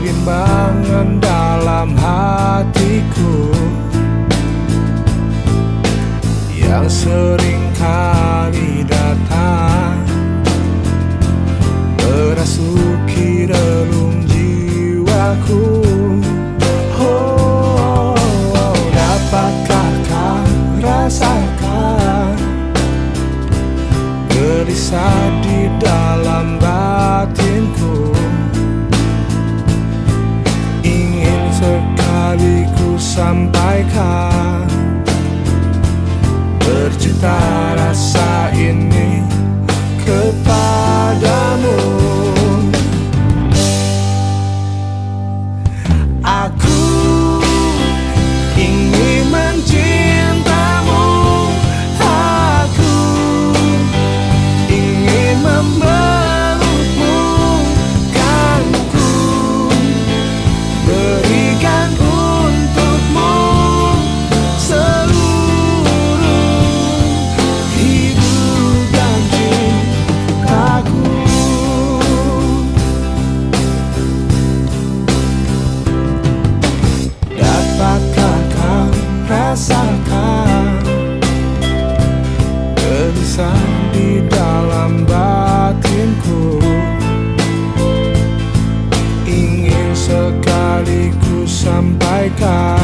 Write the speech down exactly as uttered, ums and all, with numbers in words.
Kebimbangan dalam hatiku yang sering kali datang merasuki relung jiwaku. Oh, dapatkah kau rasakan gelisah di dalam batinku? Ingin sekali ku sampaikan berjuta rasa ini kepadamu. Aku ingin mencintamu, aku ingin memelukmu, kan ku berikan untukmu seluruh hidup dan cintaku. Dapatkah kau rasakan gelisah di dalam batinku? Ingin sekali ku sampaikan